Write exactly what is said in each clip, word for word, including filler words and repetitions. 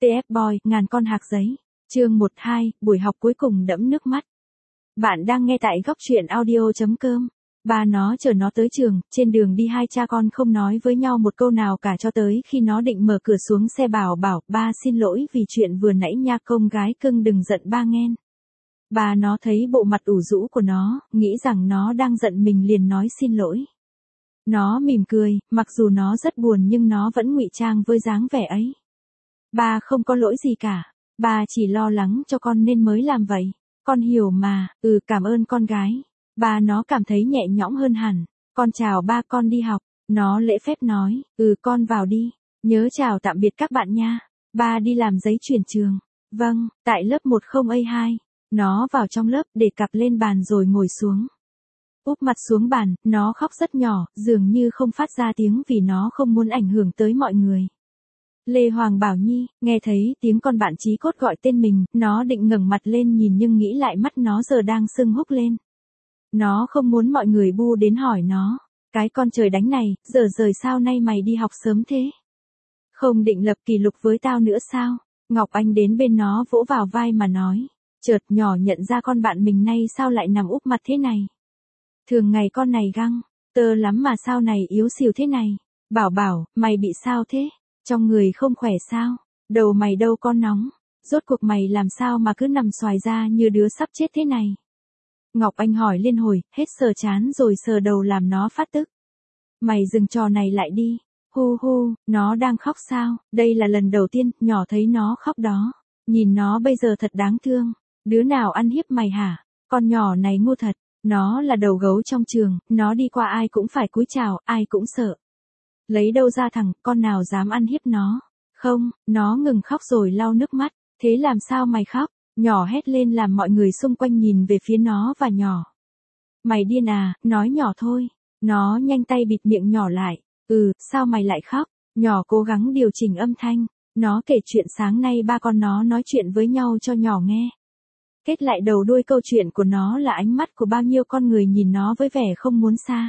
tê ép Boy, ngàn con hạc giấy. Chương một hai, buổi học cuối cùng đẫm nước mắt. Bạn đang nghe tại góc truyện audio chấm com. Ba nó chở nó tới trường, trên đường đi hai cha con không nói với nhau một câu nào cả cho tới khi nó định mở cửa xuống xe bảo bảo, ba xin lỗi vì chuyện vừa nãy nha công gái cưng đừng giận ba nghen. Ba nó thấy bộ mặt ủ rũ của nó, nghĩ rằng nó đang giận mình liền nói xin lỗi. Nó mỉm cười, mặc dù nó rất buồn nhưng nó vẫn ngụy trang với dáng vẻ ấy. Ba không có lỗi gì cả, ba chỉ lo lắng cho con nên mới làm vậy. Con hiểu mà, ừ cảm ơn con gái. Ba nó cảm thấy nhẹ nhõm hơn hẳn. Con chào ba, con đi học. Nó lễ phép nói, ừ con vào đi. Nhớ chào tạm biệt các bạn nha. Ba đi làm giấy chuyển trường. Vâng, tại lớp một không A hai. Nó vào trong lớp để cặp lên bàn rồi ngồi xuống. Úp mặt xuống bàn, nó khóc rất nhỏ, dường như không phát ra tiếng vì nó không muốn ảnh hưởng tới mọi người. Lê Hoàng Bảo Nhi, nghe thấy tiếng con bạn chí cốt gọi tên mình, nó định ngẩng mặt lên nhìn nhưng nghĩ lại mắt nó giờ đang sưng húp lên. Nó không muốn mọi người bu đến hỏi nó, cái con trời đánh này, giờ rời sao nay mày đi học sớm thế? Không định lập kỷ lục với tao nữa sao? Ngọc Anh đến bên nó vỗ vào vai mà nói, chợt nhỏ nhận ra con bạn mình nay sao lại nằm úp mặt thế này. Thường ngày con này găng, tơ lắm mà sao này yếu xìu thế này. Bảo bảo, mày bị sao thế? Trong người không khỏe sao? Đầu mày đâu con nóng? Rốt cuộc mày làm sao mà cứ nằm xoài ra như đứa sắp chết thế này? Ngọc Anh hỏi liên hồi, hết sờ chán rồi sờ đầu làm nó phát tức. Mày dừng trò này lại đi. Hu hu, nó đang khóc sao? Đây là lần đầu tiên nhỏ thấy nó khóc đó. Nhìn nó bây giờ thật đáng thương. Đứa nào ăn hiếp mày hả? Con nhỏ này ngu thật. Nó là đầu gấu trong trường, nó đi qua ai cũng phải cúi chào, ai cũng sợ. Lấy đâu ra thằng con nào dám ăn hiếp nó? Không, nó ngừng khóc rồi lau nước mắt. Thế làm sao mày khóc? Nhỏ hét lên làm mọi người xung quanh nhìn về phía nó và nhỏ. Mày điên à, nói nhỏ thôi. Nó nhanh tay bịt miệng nhỏ lại. Ừ, sao mày lại khóc? Nhỏ cố gắng điều chỉnh âm thanh. Nó kể chuyện sáng nay ba con nó nói chuyện với nhau cho nhỏ nghe. Kết lại đầu đuôi câu chuyện của nó là ánh mắt của bao nhiêu con người nhìn nó với vẻ không muốn xa.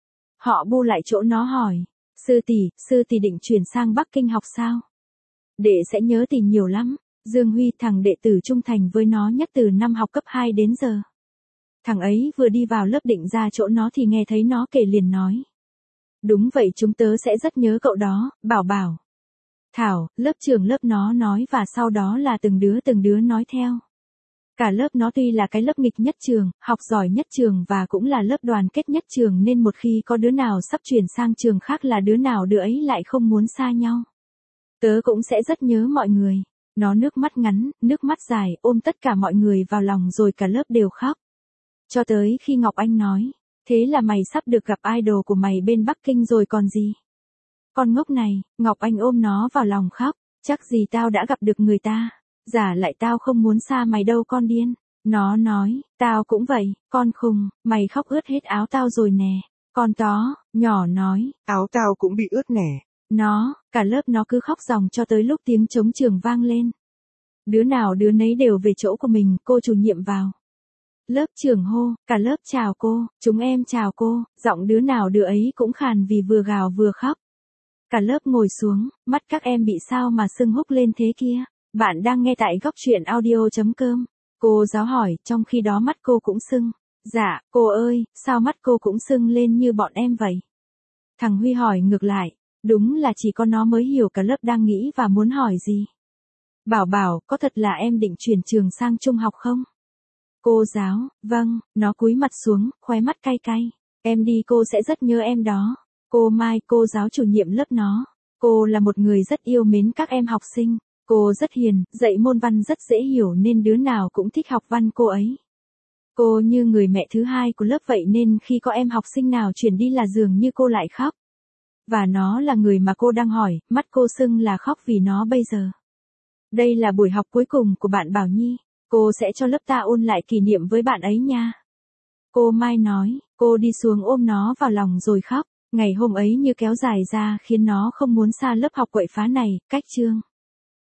Họ bu lại chỗ nó hỏi. Sư tỷ, sư tỷ định chuyển sang Bắc Kinh học sao? Đệ sẽ nhớ tỷ nhiều lắm. Dương Huy, thằng đệ tử trung thành với nó nhất từ năm học cấp hai đến giờ. Thằng ấy vừa đi vào lớp định ra chỗ nó thì nghe thấy nó kể liền nói. Đúng vậy, chúng tớ sẽ rất nhớ cậu đó, bảo bảo. Thảo, lớp trưởng lớp nó nói và sau đó là từng đứa từng đứa nói theo. Cả lớp nó tuy là cái lớp nghịch nhất trường, học giỏi nhất trường và cũng là lớp đoàn kết nhất trường nên một khi có đứa nào sắp chuyển sang trường khác là đứa nào đứa ấy lại không muốn xa nhau. Tớ cũng sẽ rất nhớ mọi người. Nó nước mắt ngắn, nước mắt dài, ôm tất cả mọi người vào lòng rồi cả lớp đều khóc. Cho tới khi Ngọc Anh nói, thế là mày sắp được gặp idol của mày bên Bắc Kinh rồi còn gì. Con ngốc này, Ngọc Anh ôm nó vào lòng khóc, chắc gì tao đã gặp được người ta. Giả lại tao không muốn xa mày đâu con điên. Nó nói, tao cũng vậy, con khùng, mày khóc ướt hết áo tao rồi nè. Con tó, nhỏ nói, áo tao cũng bị ướt nè. Nó, cả lớp nó cứ khóc ròng cho tới lúc tiếng trống trường vang lên. Đứa nào đứa nấy đều về chỗ của mình, cô chủ nhiệm vào. Lớp trưởng hô, cả lớp chào cô, chúng em chào cô, giọng đứa nào đứa ấy cũng khàn vì vừa gào vừa khóc. Cả lớp ngồi xuống, mắt các em bị sao mà sưng húp lên thế kia. Bạn đang nghe tại góc truyện audio chấm com. Cô giáo hỏi, trong khi đó mắt cô cũng sưng. Dạ, cô ơi, sao mắt cô cũng sưng lên như bọn em vậy? Thằng Huy hỏi ngược lại. Đúng là chỉ có nó mới hiểu cả lớp đang nghĩ và muốn hỏi gì. Bảo bảo, có thật là em định chuyển trường sang trung học không? Cô giáo, vâng, nó cúi mặt xuống, khóe mắt cay cay. Em đi cô sẽ rất nhớ em đó. Cô Mai, cô giáo chủ nhiệm lớp nó. Cô là một người rất yêu mến các em học sinh. Cô rất hiền, dạy môn văn rất dễ hiểu nên đứa nào cũng thích học văn cô ấy. Cô như người mẹ thứ hai của lớp vậy nên khi có em học sinh nào chuyển đi là dường như cô lại khóc. Và nó là người mà cô đang hỏi, mắt cô sưng là khóc vì nó bây giờ. Đây là buổi học cuối cùng của bạn Bảo Nhi. Cô sẽ cho lớp ta ôn lại kỷ niệm với bạn ấy nha. Cô Mai nói, cô đi xuống ôm nó vào lòng rồi khóc. Ngày hôm ấy như kéo dài ra khiến nó không muốn xa lớp học quậy phá này, cách chương.